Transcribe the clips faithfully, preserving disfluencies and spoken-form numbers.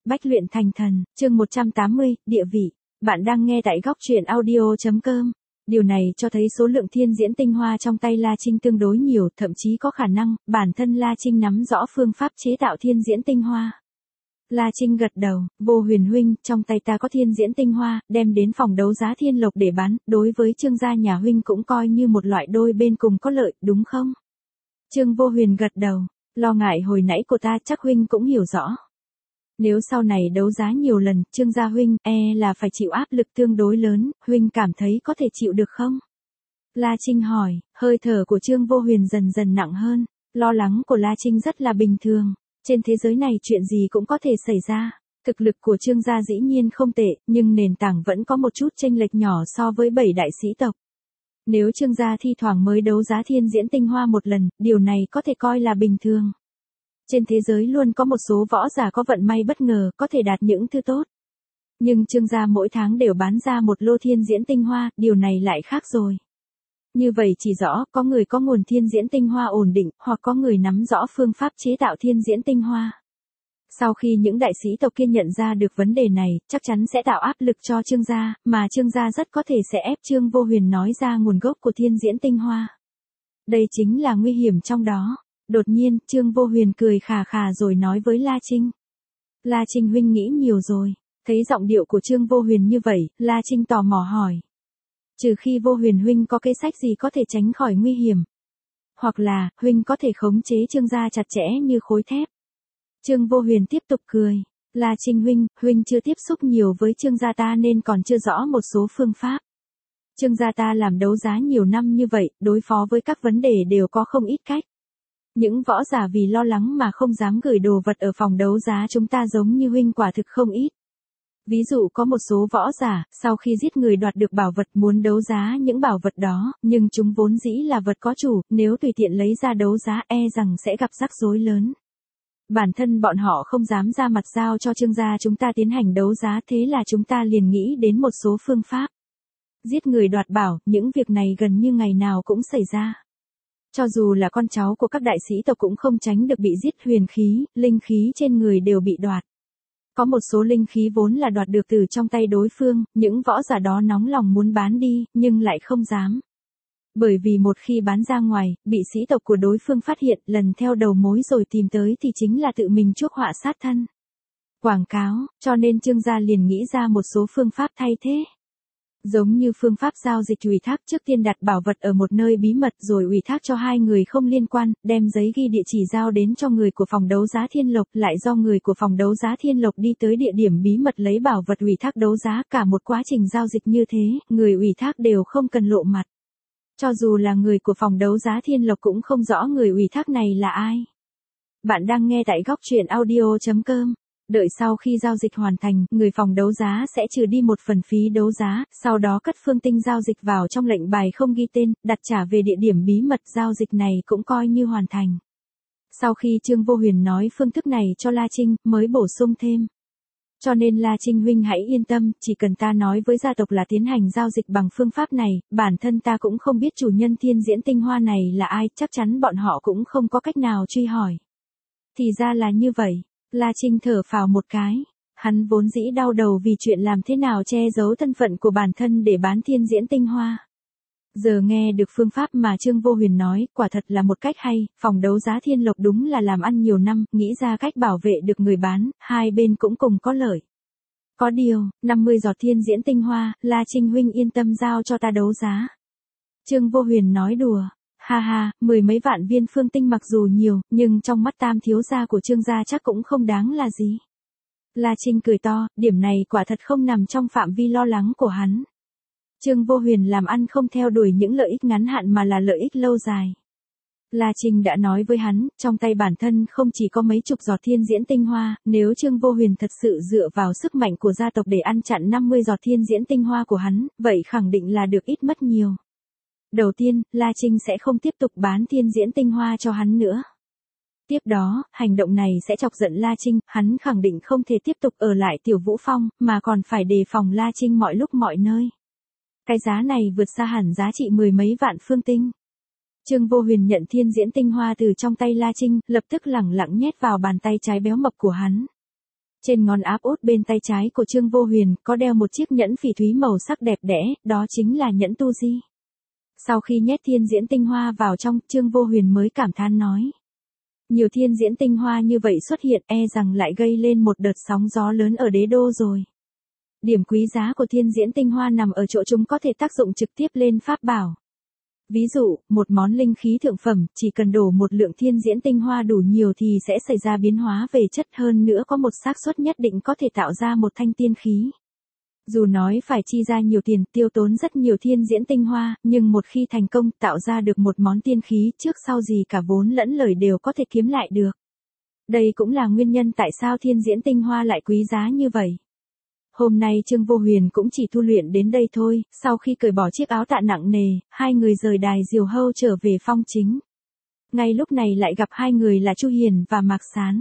Bách luyện thành thần, chương một trăm tám mươi, địa vị. Bạn đang nghe tại góc truyện audio chấm com. Điều này cho thấy số lượng thiên diễn tinh hoa trong tay La Trinh tương đối nhiều, thậm chí có khả năng, bản thân La Trinh nắm rõ phương pháp chế tạo thiên diễn tinh hoa. La Trinh gật đầu, Vô Huyền huynh, trong tay ta có thiên diễn tinh hoa, đem đến phòng đấu giá Thiên Lộc để bán, đối với Trương gia nhà huynh cũng coi như một loại đôi bên cùng có lợi, đúng không? Trương Vô Huyền gật đầu, lo ngại hồi nãy của ta chắc huynh cũng hiểu rõ. Nếu sau này đấu giá nhiều lần, Trương gia huynh, e là phải chịu áp lực tương đối lớn, huynh cảm thấy có thể chịu được không? La Trinh hỏi, hơi thở của Trương Vô Huyền dần dần nặng hơn, lo lắng của La Trinh rất là bình thường, trên thế giới này chuyện gì cũng có thể xảy ra. Thực lực của Trương gia dĩ nhiên không tệ, nhưng nền tảng vẫn có một chút chênh lệch nhỏ so với bảy đại sĩ tộc. Nếu Trương gia thi thoảng mới đấu giá thiên diễn tinh hoa một lần, điều này có thể coi là bình thường. Trên thế giới luôn có một số võ giả có vận may bất ngờ, có thể đạt những thứ tốt. Nhưng Trương gia mỗi tháng đều bán ra một lô thiên diễn tinh hoa, điều này lại khác rồi. Như vậy chỉ rõ, có người có nguồn thiên diễn tinh hoa ổn định, hoặc có người nắm rõ phương pháp chế tạo thiên diễn tinh hoa. Sau khi những đại sĩ tộc kia nhận ra được vấn đề này, chắc chắn sẽ tạo áp lực cho Trương gia, mà Trương gia rất có thể sẽ ép Trương Vô Huyền nói ra nguồn gốc của thiên diễn tinh hoa. Đây chính là nguy hiểm trong đó. Đột nhiên, Trương Vô Huyền cười khà khà rồi nói với La Trinh. La Trinh huynh nghĩ nhiều rồi. Thấy giọng điệu của Trương Vô Huyền như vậy, La Trinh tò mò hỏi. Trừ khi Vô Huyền huynh có kế sách gì có thể tránh khỏi nguy hiểm. Hoặc là, huynh có thể khống chế Trương gia chặt chẽ như khối thép. Trương Vô Huyền tiếp tục cười. La Trinh huynh, huynh chưa tiếp xúc nhiều với Trương gia ta nên còn chưa rõ một số phương pháp. Trương gia ta làm đấu giá nhiều năm như vậy, đối phó với các vấn đề đều có không ít cách. Những võ giả vì lo lắng mà không dám gửi đồ vật ở phòng đấu giá chúng ta giống như huynh quả thực không ít. Ví dụ có một số võ giả, sau khi giết người đoạt được bảo vật muốn đấu giá những bảo vật đó, nhưng chúng vốn dĩ là vật có chủ, nếu tùy tiện lấy ra đấu giá e rằng sẽ gặp rắc rối lớn. Bản thân bọn họ không dám ra mặt giao cho Trương gia chúng ta tiến hành đấu giá, thế là chúng ta liền nghĩ đến một số phương pháp. Giết người đoạt bảo, những việc này gần như ngày nào cũng xảy ra. Cho dù là con cháu của các đại sĩ tộc cũng không tránh được bị giết, huyền khí, linh khí trên người đều bị đoạt. Có một số linh khí vốn là đoạt được từ trong tay đối phương, những võ giả đó nóng lòng muốn bán đi, nhưng lại không dám. Bởi vì một khi bán ra ngoài, bị sĩ tộc của đối phương phát hiện, lần theo đầu mối rồi tìm tới thì chính là tự mình chuốc họa sát thân. Quảng cáo, cho nên Trương gia liền nghĩ ra một số phương pháp thay thế. Giống như phương pháp giao dịch ủy thác, trước tiên đặt bảo vật ở một nơi bí mật rồi ủy thác cho hai người không liên quan, đem giấy ghi địa chỉ giao đến cho người của phòng đấu giá Thiên Lộc, lại do người của phòng đấu giá Thiên Lộc đi tới địa điểm bí mật lấy bảo vật ủy thác đấu giá, cả một quá trình giao dịch như thế, người ủy thác đều không cần lộ mặt. Cho dù là người của phòng đấu giá Thiên Lộc cũng không rõ người ủy thác này là ai. Bạn đang nghe tại góc truyện audio chấm com. Đợi sau khi giao dịch hoàn thành, người phòng đấu giá sẽ trừ đi một phần phí đấu giá, sau đó cất phương tinh giao dịch vào trong lệnh bài không ghi tên, đặt trả về địa điểm bí mật, giao dịch này cũng coi như hoàn thành. Sau khi Trương Vô Huyền nói phương thức này cho La Trinh, mới bổ sung thêm. Cho nên La Trinh huynh hãy yên tâm, chỉ cần ta nói với gia tộc là tiến hành giao dịch bằng phương pháp này, bản thân ta cũng không biết chủ nhân thiên diễn tinh hoa này là ai, chắc chắn bọn họ cũng không có cách nào truy hỏi. Thì ra là như vậy. La Trinh thở phào một cái, hắn vốn dĩ đau đầu vì chuyện làm thế nào che giấu thân phận của bản thân để bán thiên diễn tinh hoa. Giờ nghe được phương pháp mà Trương Vô Huyền nói, quả thật là một cách hay, phòng đấu giá Thiên Lộc đúng là làm ăn nhiều năm, nghĩ ra cách bảo vệ được người bán, hai bên cũng cùng có lợi. Có điều, năm mươi giọt thiên diễn tinh hoa, La Trinh huynh yên tâm giao cho ta đấu giá. Trương Vô Huyền nói đùa. Ha ha, mười mấy vạn viên phương tinh mặc dù nhiều, nhưng trong mắt tam thiếu gia của Trương gia chắc cũng không đáng là gì. La Trinh cười to, điểm này quả thật không nằm trong phạm vi lo lắng của hắn. Trương Vô Huyền làm ăn không theo đuổi những lợi ích ngắn hạn mà là lợi ích lâu dài. La Trinh đã nói với hắn, trong tay bản thân không chỉ có mấy chục giọt thiên diễn tinh hoa, nếu Trương Vô Huyền thật sự dựa vào sức mạnh của gia tộc để ăn chặn năm mươi giọt thiên diễn tinh hoa của hắn, vậy khẳng định là được ít mất nhiều. Đầu tiên, La Trinh sẽ không tiếp tục bán thiên diễn tinh hoa cho hắn nữa. Tiếp đó, hành động này sẽ chọc giận La Trinh, hắn khẳng định không thể tiếp tục ở lại Tiểu Vũ Phong, mà còn phải đề phòng La Trinh mọi lúc mọi nơi. Cái giá này vượt xa hẳn giá trị mười mấy vạn phương tinh. Trương Vô Huyền nhận thiên diễn tinh hoa từ trong tay La Trinh, lập tức lẳng lặng nhét vào bàn tay trái béo mập của hắn. Trên ngón áp út bên tay trái của Trương Vô Huyền có đeo một chiếc nhẫn phỉ thúy màu sắc đẹp đẽ, đó chính là nhẫn tu di. Sau khi nhét thiên diễn tinh hoa vào trong, Trương Vô Huyền mới cảm thán nói. Nhiều thiên diễn tinh hoa như vậy xuất hiện e rằng lại gây lên một đợt sóng gió lớn ở đế đô rồi. Điểm quý giá của thiên diễn tinh hoa nằm ở chỗ chúng có thể tác dụng trực tiếp lên pháp bảo. Ví dụ, một món linh khí thượng phẩm, chỉ cần đổ một lượng thiên diễn tinh hoa đủ nhiều thì sẽ xảy ra biến hóa về chất, hơn nữa có một xác suất nhất định có thể tạo ra một thanh tiên khí. Dù nói phải chi ra nhiều tiền, tiêu tốn rất nhiều thiên diễn tinh hoa, nhưng một khi thành công tạo ra được một món tiên khí, trước sau gì cả vốn lẫn lời đều có thể kiếm lại được. Đây cũng là nguyên nhân tại sao thiên diễn tinh hoa lại quý giá như vậy. Hôm nay Trương Vô Huyền cũng chỉ tu luyện đến đây thôi, sau khi cởi bỏ chiếc áo tạ nặng nề, hai người rời đài diều hâu trở về phong chính. Ngay lúc này lại gặp hai người là Chu Hiền và Mạc Sán.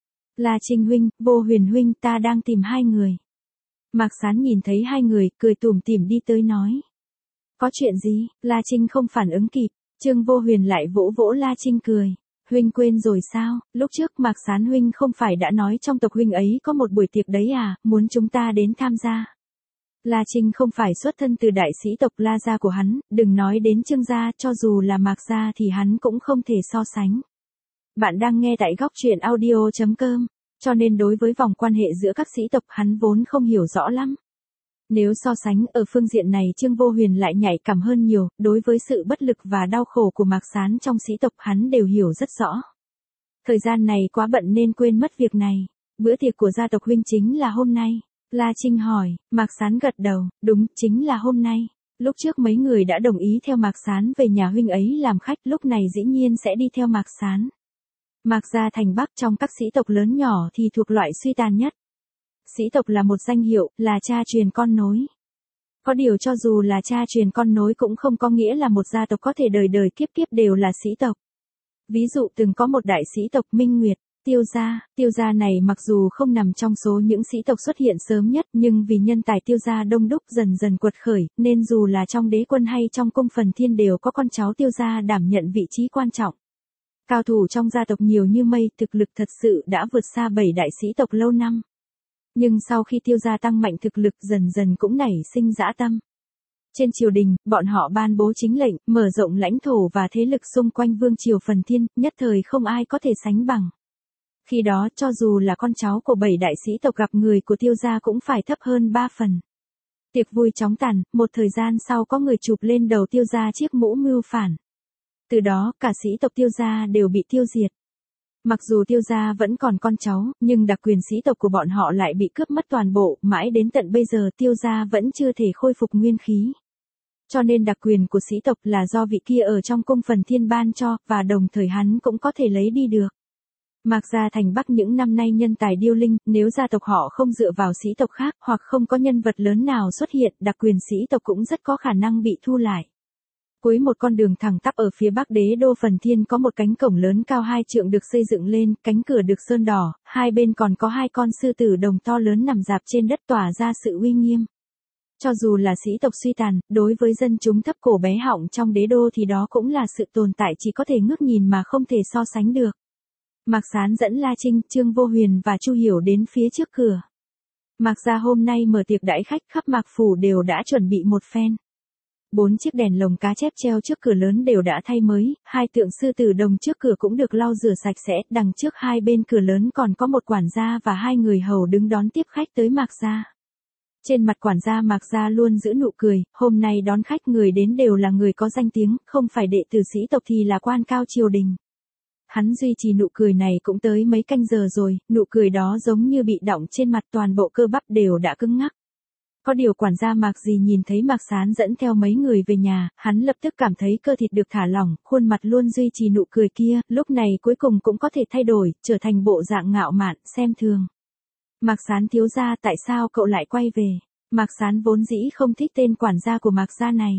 La Trinh huynh, Vô Huyền huynh, ta đang tìm hai người. Mạc Sán nhìn thấy hai người, cười tủm tỉm đi tới nói. Có chuyện gì? La Trinh không phản ứng kịp, Trương Vô Huyền lại vỗ vỗ La Trinh cười. Huynh quên rồi sao, lúc trước Mạc Sán huynh không phải đã nói trong tộc huynh ấy có một buổi tiệc đấy à, muốn chúng ta đến tham gia. La Trinh không phải xuất thân từ đại sĩ tộc La gia của hắn, đừng nói đến Trương gia, cho dù là Mạc gia thì hắn cũng không thể so sánh. Bạn đang nghe tại góc truyện audio chấm com, cho nên đối với vòng quan hệ giữa các sĩ tộc hắn vốn không hiểu rõ lắm. Nếu so sánh ở phương diện này Trương Vô Huyền lại nhạy cảm hơn nhiều, đối với sự bất lực và đau khổ của Mạc Sán trong sĩ tộc hắn đều hiểu rất rõ. Thời gian này quá bận nên quên mất việc này. Bữa tiệc của gia tộc huynh chính là hôm nay. La Trinh hỏi, Mạc Sán gật đầu, đúng, chính là hôm nay. Lúc trước mấy người đã đồng ý theo Mạc Sán về nhà huynh ấy làm khách, lúc này dĩ nhiên sẽ đi theo Mạc Sán. Mạc gia thành Bắc trong các sĩ tộc lớn nhỏ thì thuộc loại suy tàn nhất. Sĩ tộc là một danh hiệu, là cha truyền con nối. Có điều cho dù là cha truyền con nối cũng không có nghĩa là một gia tộc có thể đời đời kiếp kiếp đều là sĩ tộc. Ví dụ từng có một đại sĩ tộc Minh Nguyệt, Tiêu gia, Tiêu gia này mặc dù không nằm trong số những sĩ tộc xuất hiện sớm nhất nhưng vì nhân tài Tiêu gia đông đúc dần dần quật khởi, nên dù là trong đế quân hay trong cung phần thiên đều có con cháu Tiêu gia đảm nhận vị trí quan trọng. Cao thủ trong gia tộc nhiều như mây, thực lực thật sự đã vượt xa bảy đại sĩ tộc lâu năm. Nhưng sau khi Tiêu gia tăng mạnh thực lực dần dần cũng nảy sinh dã tâm. Trên triều đình, bọn họ ban bố chính lệnh, mở rộng lãnh thổ và thế lực xung quanh vương triều phần thiên, nhất thời không ai có thể sánh bằng. Khi đó cho dù là con cháu của bảy đại sĩ tộc gặp người của Tiêu gia cũng phải thấp hơn ba phần. Tiệc vui chóng tàn, một thời gian sau có người chụp lên đầu Tiêu gia chiếc mũ mưu phản. Từ đó cả sĩ tộc Tiêu gia đều bị tiêu diệt. Mặc dù Tiêu gia vẫn còn con cháu, nhưng đặc quyền sĩ tộc của bọn họ lại bị cướp mất toàn bộ, mãi đến tận bây giờ Tiêu gia vẫn chưa thể khôi phục nguyên khí. Cho nên đặc quyền của sĩ tộc là do vị kia ở trong cung phần thiên ban cho, và đồng thời hắn cũng có thể lấy đi được. Mạc gia thành Bắc những năm nay nhân tài điêu linh, nếu gia tộc họ không dựa vào sĩ tộc khác, hoặc không có nhân vật lớn nào xuất hiện, đặc quyền sĩ tộc cũng rất có khả năng bị thu lại. Cuối một con đường thẳng tắp ở phía bắc đế đô phần thiên có một cánh cổng lớn cao hai trượng được xây dựng lên, cánh cửa được sơn đỏ, hai bên còn có hai con sư tử đồng to lớn nằm rạp trên đất tỏa ra sự uy nghiêm. Cho dù là sĩ tộc suy tàn, đối với dân chúng thấp cổ bé họng trong đế đô thì đó cũng là sự tồn tại chỉ có thể ngước nhìn mà không thể so sánh được. Mạc Sán dẫn La Trinh, Trương Vô Huyền và Chu Hiểu đến phía trước cửa. Mạc gia hôm nay mở tiệc đãi khách, khắp Mạc phủ đều đã chuẩn bị một phen. Bốn chiếc đèn lồng cá chép treo trước cửa lớn đều đã thay mới, hai tượng sư tử đồng trước cửa cũng được lau rửa sạch sẽ, đằng trước hai bên cửa lớn còn có một quản gia và hai người hầu đứng đón tiếp khách tới Mạc gia. Trên mặt quản gia Mạc gia luôn giữ nụ cười, hôm nay đón khách người đến đều là người có danh tiếng, không phải đệ tử sĩ tộc thì là quan cao triều đình. Hắn duy trì nụ cười này cũng tới mấy canh giờ rồi, nụ cười đó giống như bị đọng trên mặt, toàn bộ cơ bắp đều đã cứng ngắc. Có điều quản gia Mạc gì nhìn thấy Mạc Sán dẫn theo mấy người về nhà, hắn lập tức cảm thấy cơ thịt được thả lỏng, khuôn mặt luôn duy trì nụ cười kia, lúc này cuối cùng cũng có thể thay đổi, trở thành bộ dạng ngạo mạn, xem thường. Mạc Sán thiếu gia, tại sao cậu lại quay về? Mạc Sán vốn dĩ không thích tên quản gia của Mạc gia này.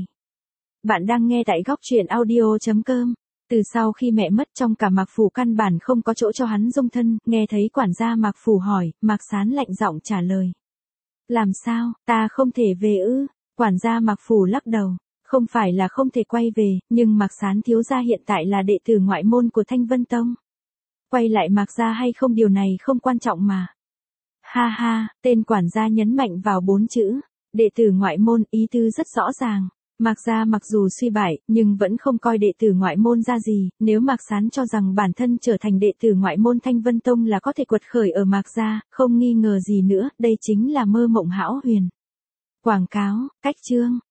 Bạn đang nghe tại góc truyện audio chấm com. Từ sau khi mẹ mất trong cả Mạc phủ căn bản không có chỗ cho hắn dung thân, nghe thấy quản gia Mạc phủ hỏi, Mạc Sán lạnh giọng trả lời. Làm sao, ta không thể về ư? Quản gia Mạc phủ lắc đầu. Không phải là không thể quay về, nhưng Mạc Sán thiếu gia hiện tại là đệ tử ngoại môn của Thanh Vân Tông. Quay lại Mạc gia hay không điều này không quan trọng mà. Ha ha, tên quản gia nhấn mạnh vào bốn chữ, đệ tử ngoại môn, ý tư rất rõ ràng. Mạc Gia mặc dù suy bại, nhưng vẫn không coi đệ tử ngoại môn ra gì, nếu Mạc Sán cho rằng bản thân trở thành đệ tử ngoại môn Thanh Vân Tông là có thể quật khởi ở Mạc Gia, không nghi ngờ gì nữa, đây chính là mơ mộng hão huyền. Quảng cáo, cách chương.